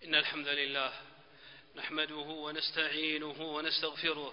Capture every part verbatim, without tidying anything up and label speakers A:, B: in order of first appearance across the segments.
A: إن الحمد لله نحمده ونستعينه ونستغفره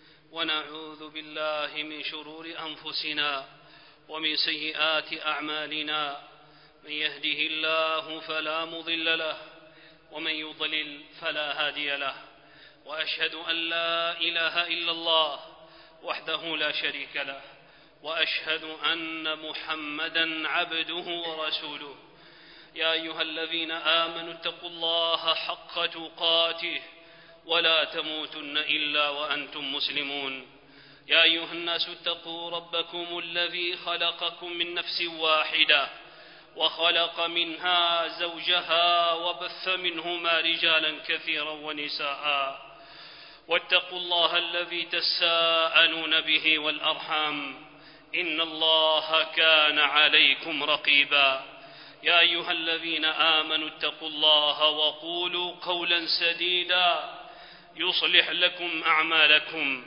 A: ونعوذ بالله من شرور أنفسنا ومن سيئات أعمالنا. من يهده الله فلا مضل له ومن يضلل فلا هادي له، وأشهد أن لا إله إلا الله وحده لا شريك له، وأشهد أن محمدًا عبده ورسوله. يا أيها الذين آمنوا اتقوا الله حق تقاته ولا تموتن إلا وأنتم مسلمون. يا أيها الناس اتقوا ربكم الذي خلقكم من نفس واحدة وخلق منها زوجها وبث منهما رجالا كثيرا ونساء، واتقوا الله الذي تساءلون به والأرحام إن الله كان عليكم رقيبا. يا أيها الذين آمنوا اتقوا الله وقولوا قولا سديدا يصلح لكم أعمالكم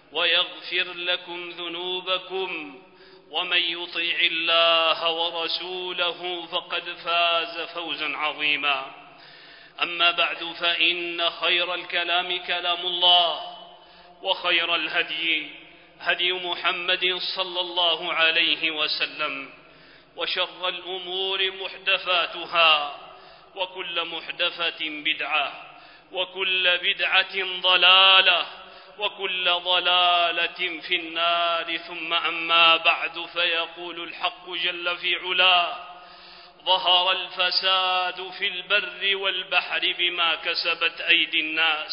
A: ويغفر لكم ذنوبكم، ومن يطع الله ورسوله فقد فاز فوزا عظيما. أما بعد، فإن خير الكلام كلام الله، وخير الهدي هدي محمد صلى الله عليه وسلم، وشر الأمور محدثاتها، وكل محدثة بدعة، وكل بدعة ضلالة، وكل ضلالة في النار. ثم أما بعد، فيقول الحق جل في علاه: ظهر الفساد في البر والبحر بما كسبت أيدي الناس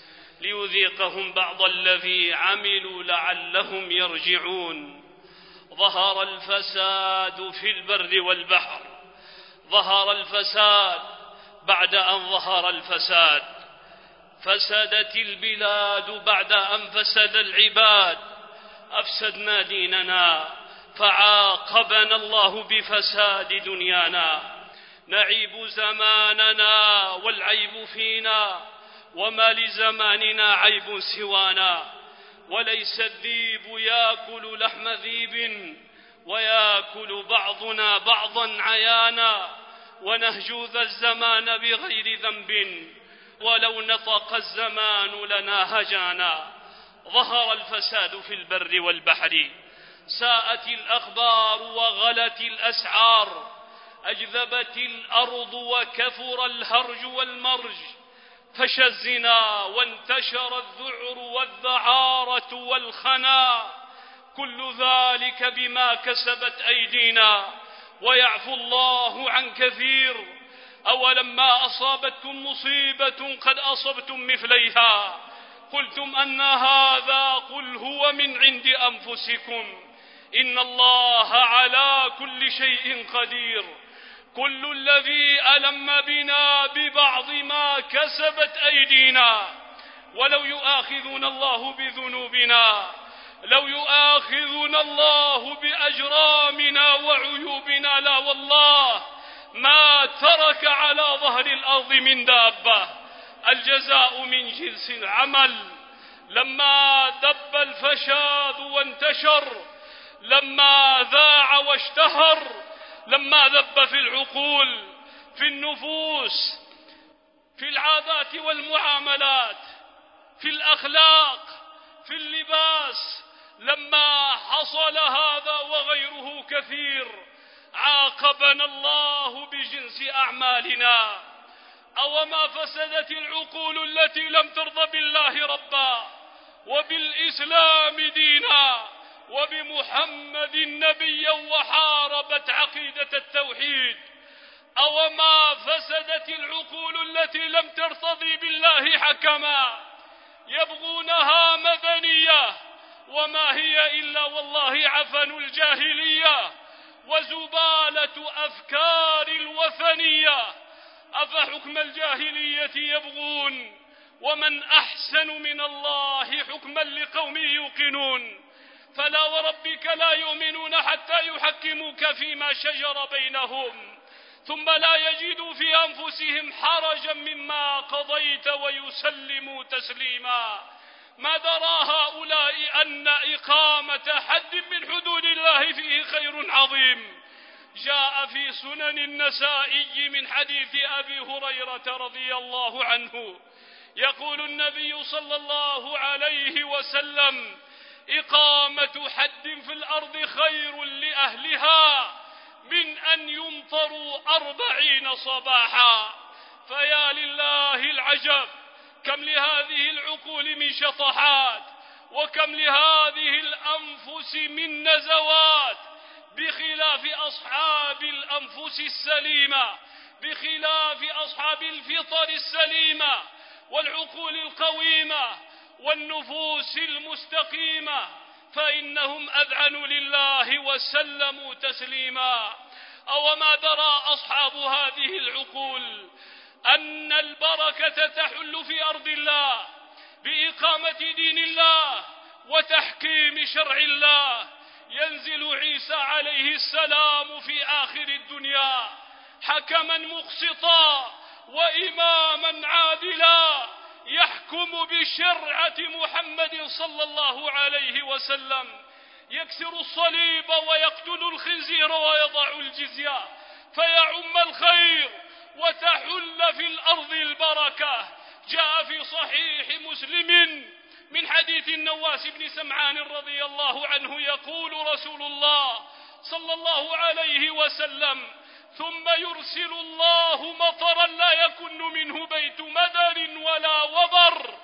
A: ليذيقهم بعض الذي عملوا لعلهم يرجعون. ظهر الفساد في البر والبحر. ظهر الفساد بعد أن ظهر الفساد. فسدت البلاد بعد أن فسد العباد. أفسدنا ديننا فعاقبنا الله بفساد دنيانا. نعيب زماننا والعيب فينا، وما لزماننا عيب سوانا. وليس الذيب يأكل لحم ذيب، ويأكل بعضنا بعضا عيانا. ونهجو ذا الزمان بغير ذنب، ولو نطق الزمان لنا هجانا. ظهر الفساد في البر والبحر. ساءت الأخبار وغلت الأسعار. أجذبت الأرض وكثر الهرج والمرج. فشى الزنا وانتشر الذعر والذعارة والخنا. كل ذلك بما كسبت أيدينا، ويعفو الله عن كثير. أولما أصابتكم مصيبة قد أصبتم مثليها قلتم أن هذا، قل هو من عند أنفسكم إن الله على كل شيء قدير. كل الذي ألم بنا ببعض ما كسبت أيدينا. ولو يؤاخذنا الله بذنوبنا، لو يؤاخذنا الله بأجرامنا وعيوبنا، لا والله ما ترك على ظهر الأرض من دابة. الجزاء من جنس العمل. لما دب الفساد وانتشر، لما ذاع واشتهر، لما ذب في العقول، في النفوس، في العادات والمعاملات، في الأخلاق، في اللباس، لما حصل هذا وغيره كثير، عاقبنا الله بجنس أعمالنا. أوما فسدت العقول التي لم ترضى بالله ربا، وبالإسلام دينا، وبمحمد نبيا، وحاربت عقيدة التوحيد. أوما فسدت العقول التي لم ترتضي بالله حكما، يبغونها مدنية، وما هي إلا والله عفن الجاهلية وزبالة أفكار الوثنية. أفحكم الجاهلية يبغون، ومن أحسن من الله حكما لقوم يوقنون. فلا وربك لا يؤمنون حتى يحكموك فيما شجر بينهم، ثم لا يجدوا في أنفسهم حرجا مما قضيت ويسلموا تسليما. ما درى هؤلاء أن إقامة حد من حدود الله فيه خير عظيم،
B: جاء في سنن النسائي من حديث أبي هريرة رضي الله عنه يقول النبي صلى الله عليه وسلم: إقامة حد في الأرض خير لأهلها من أن يمطروا أربعين صباحا. فيا لله العجب، كم لهذه العقول من شطحات، وكم لهذه الأنفس من نزوات، بخلاف أصحاب الأنفس السليمة، بخلاف أصحاب الفطر السليمة والعقول القويمة والنفوس المستقيمة، فإنهم أذعنوا لله وسلموا تسليما. أوما درى أصحاب هذه العقول أن البركة تحل في أرض الله بإقامة دين الله وتحكيم شرع الله؟ ينزل عيسى عليه السلام في آخر الدنيا حكما مقسطا وإماما عادلا، يحكم بشرعة محمد صلى الله عليه وسلم، يكسر الصليب ويقتل الخنزير ويضع الجزية، فيعم الخير وتحل في الأرض البركة. جاء في صحيح مسلم من حديث النواس بن سمعان رضي الله عنه يقول رسول الله صلى الله عليه وسلم: ثم يرسل الله مطرا لا يكن منه بيت مدر ولا وبر،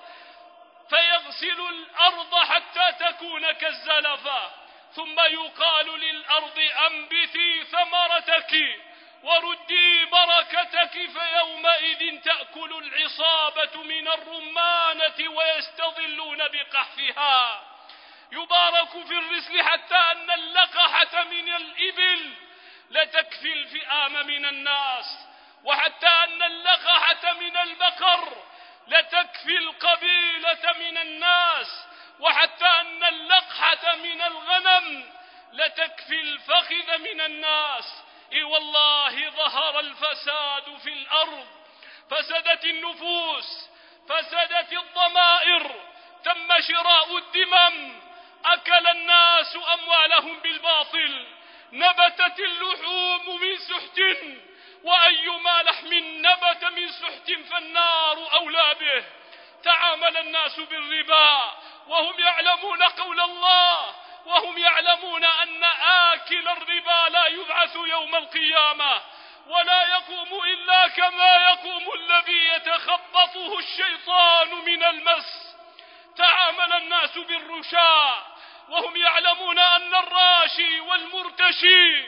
B: فيغسل الأرض حتى تكون كالزلفة، ثم يقال للأرض: أنبتي ثمرتك وردي بركتك، فيومئذ تأكل العصابة من الرمانة ويستظلون بقحفها. يبارك في الرسل حتى أن اللقحة من الإبل لتكفي الفئام من الناس، وحتى أن اللقحة من البقر لتكفي القبيلة من الناس، وحتى أن اللقحة من الغنم لتكفي الفخذ من الناس. إي والله ظهر الفساد في الأرض، فسدت النفوس، فسدت الضمائر، تم شراء الدمم، أكل الناس أموالهم بالباطل، نبتت اللحوم من سحت، وأيما لحم نبت من سحت فالنار أولى به. تعامل الناس بالربا وهم يعلمون قول الله، وهم يعلمون أن آكل الربا لا يبعث يوم القيامة ولا يقوم إلا كما يقوم الذي يتخبطه الشيطان من المس. تعامل الناس بالرشا وهم يعلمون أن الراشي والمرتشي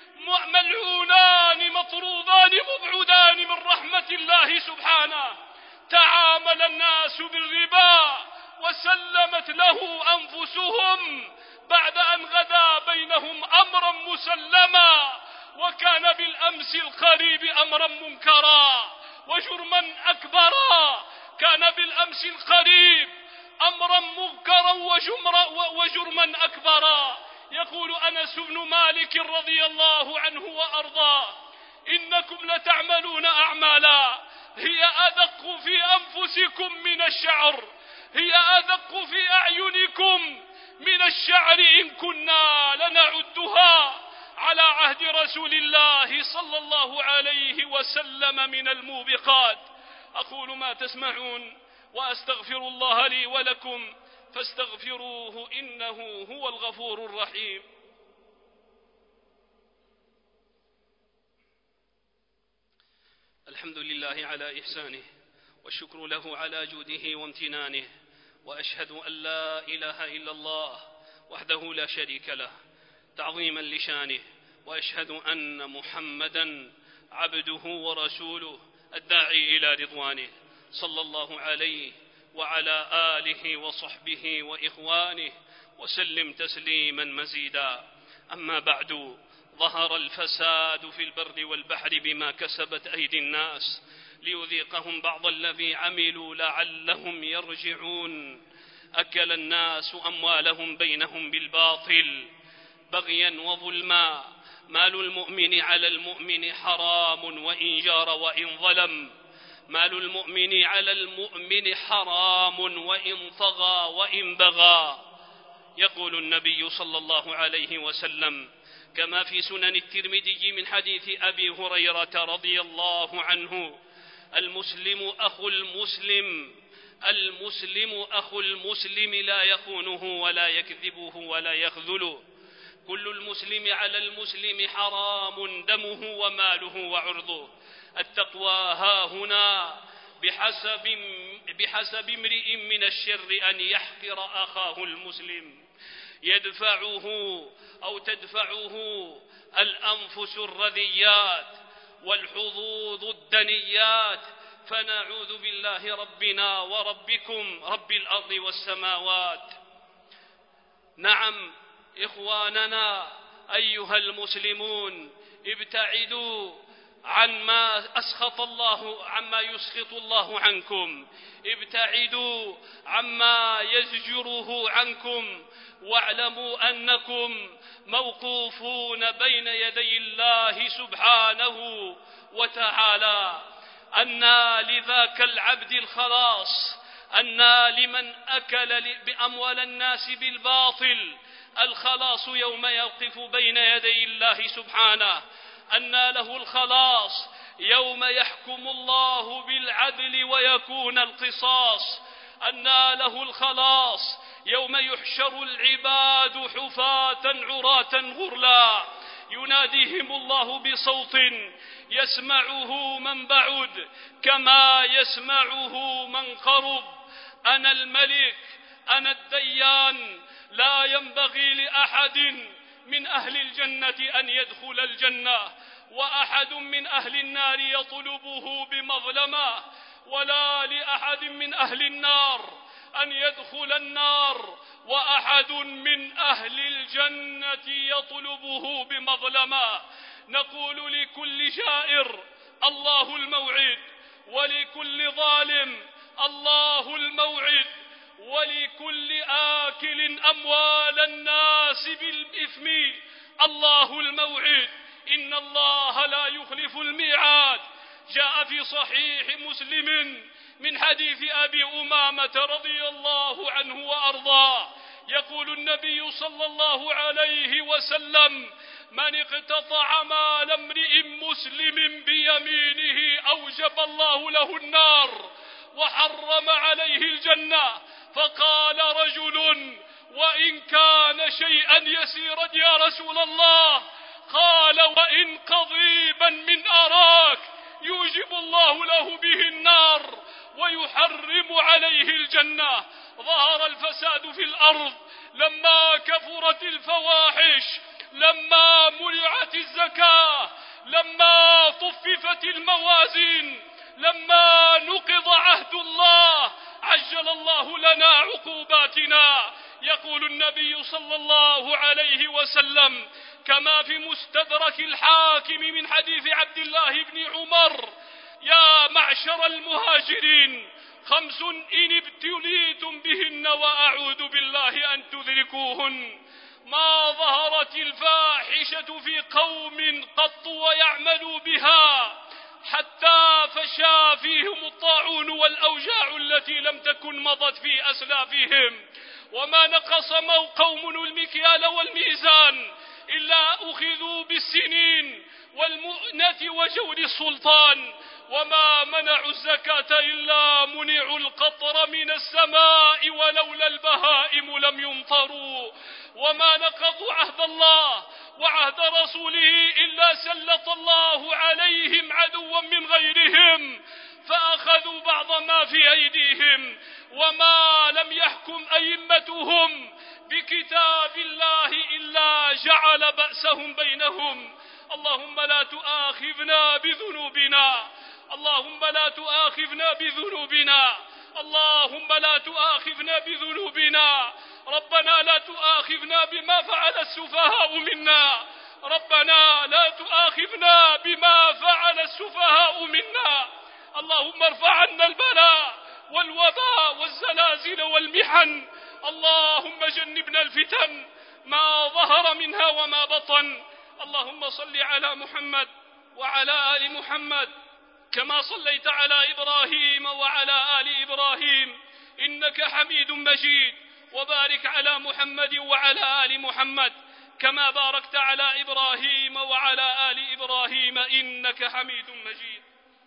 B: ملعونان مطرودان مبعودان من رحمة الله سبحانه. تعامل الناس بالربا وسلمت له أنفسهم بعد أن غدا بينهم أمرا مسلما، وكان بالأمس القريب أمرا منكرا وجرما أكبرا. كان بالأمس القريب أمرا منكرا وجرما أكبرا. يقول أنس بن مالك رضي الله عنه وأرضاه: إنكم لتعملون أعمالا هي أدق في أنفسكم من الشعر، هي أدق في أعينكم من الشعر، إن كنا لنعدها على عهد رسول الله صلى الله عليه وسلم من الموبقات. أقول ما تسمعون وأستغفر الله لي ولكم فاستغفروه إنه هو الغفور الرحيم.
A: الحمد لله على إحسانه، والشكر له على جوده وامتنانه، وأشهد أن لا إله إلا الله وحده لا شريك له تعظيما لشانه، وأشهد أن محمدا عبده ورسوله الداعي إلى رضوانه، صلى الله عليه وعلى آله وصحبه وإخوانه وسلم تسليما مزيدا. أما بعد، ظهر الفساد في البر والبحر بما كسبت أيدي الناس ليذيقهم بعض الذي عملوا لعلهم يرجعون. أكل الناس أموالهم بينهم بالباطل بغيا وظلما. مال المؤمن على المؤمن حرام وإن جار وإن ظلم، مال المؤمن على المؤمن حرام وإن طغى وإن بغى. يقول النبي صلى الله عليه وسلم: كما في سنن الترمذي من حديث أبي هريرة رضي الله عنه: المسلم أخو المسلم المسلم أخو المسلم لا يخونه ولا يكذبه ولا يخذله. كل المسلم على المسلم حرام دمه وماله وعرضه. التقوى هاهنا بحسب بحسب امرئ من الشر أن يحقر أخاه المسلم. يدفعه أو تدفعه الأنفس الرذيات والحظوظ الدنيات، فنعوذ بالله ربنا وربكم رب الأرض والسماوات. نعم إخواننا أيها المسلمون، ابتعدوا عما أسخط الله عما يسخط الله عنكم، ابتعدوا عما يزجره عنكم، واعلموا أنكم موقوفون بين يدي الله سبحانه وتعالى. أن لذاك العبد الخلاص، أن لمن أكل بأموال الناس بالباطل الخلاص يوم يوقف بين يدي الله سبحانه، أن له الخلاص يوم يحكم الله بالعدل ويكون القصاص، أن له الخلاص يوم يحشر العباد حفاة عراة غرلا، يناديهم الله بصوت يسمعه من بعد كما يسمعه من قرب: أنا الملك أنا الديان، لا ينبغي لأحد من أهل الجنة أن يدخل الجنة، وأحد من أهل النار يطلبه بمظلمة، ولا لأحد من أهل النار أن يدخل النار، وأحد من أهل الجنة يطلبه بمظلمة. نقول لكل جائر: الله الموعد، ولكل ظالم: الله الموعد، ولكل آكل أموال الناس بالإثم: الله الموعد. إن الله لا يخلف الميعاد. جاء في صحيح مسلم من حديث أبي أمامة رضي الله عنه وأرضاه، يقول النبي صلى الله عليه وسلم: من اقتطع مال امرئ مسلم بيمينه أوجب الله له النار وحرم عليه الجنة. فقال رجل: وإن كان شيئا يسيرا يا رسول الله؟ قال: وإن قضيبا من أراك يوجب الله له به النار ويحرم عليه الجنة. ظهر الفساد في الأرض لما كثرت الفواحش، لما منعت الزكاة، لما طففت الموازين، لما نقض عهد الله، عجل الله لنا عقوباتنا. يقول النبي صلى الله عليه وسلم كما في مستدرك الحاكم من حديث عبد الله بن عمر: يا معشر المهاجرين، خمس إن ابتليتم بهن وأعوذ بالله أن تدركوهن: ما ظهرت الفاحشة في قوم قط ويعملوا بها حتى فشا فيهم الطاعون والأوجاع التي لم تكن مضت في أسلافهم، وما نقص قوم المكيال والميزان إلا أخذوا بالسنين والمؤنة وجور السلطان، وما منعوا الزكاة إلا منعوا القطر من السماء ولولا البهائم لم يمطروا، وما نقضوا عهد الله وعهد رسوله إلا سلط الله عليهم عدوا من غيرهم فأخذوا بعض ما في أيديهم، وما لم يحكم أئمتهم بكتاب الله إلا جعل بأسهم بينهم. اللهم لا تؤاخذنا بذنوبنا، اللهم لا تؤاخذنا بذنوبنا، اللهم لا تؤاخذنا بذنوبنا. ربنا لا تؤاخذنا بما فعل السفهاء منا، ربنا لا تؤاخذنا بما فعل السفهاء منا. اللهم ارفع عنا البلاء والوباء والزلازل والمحن. اللهم جنبنا الفتن ما ظهر منها وما بطن. اللهم صل على محمد وعلى آل محمد كما صليت على إبراهيم وعلى آل إبراهيم إنك حميد مجيد، وبارك على محمد وعلى آل محمد
B: كما باركت على إبراهيم وعلى آل إبراهيم إنك حميد مجيد.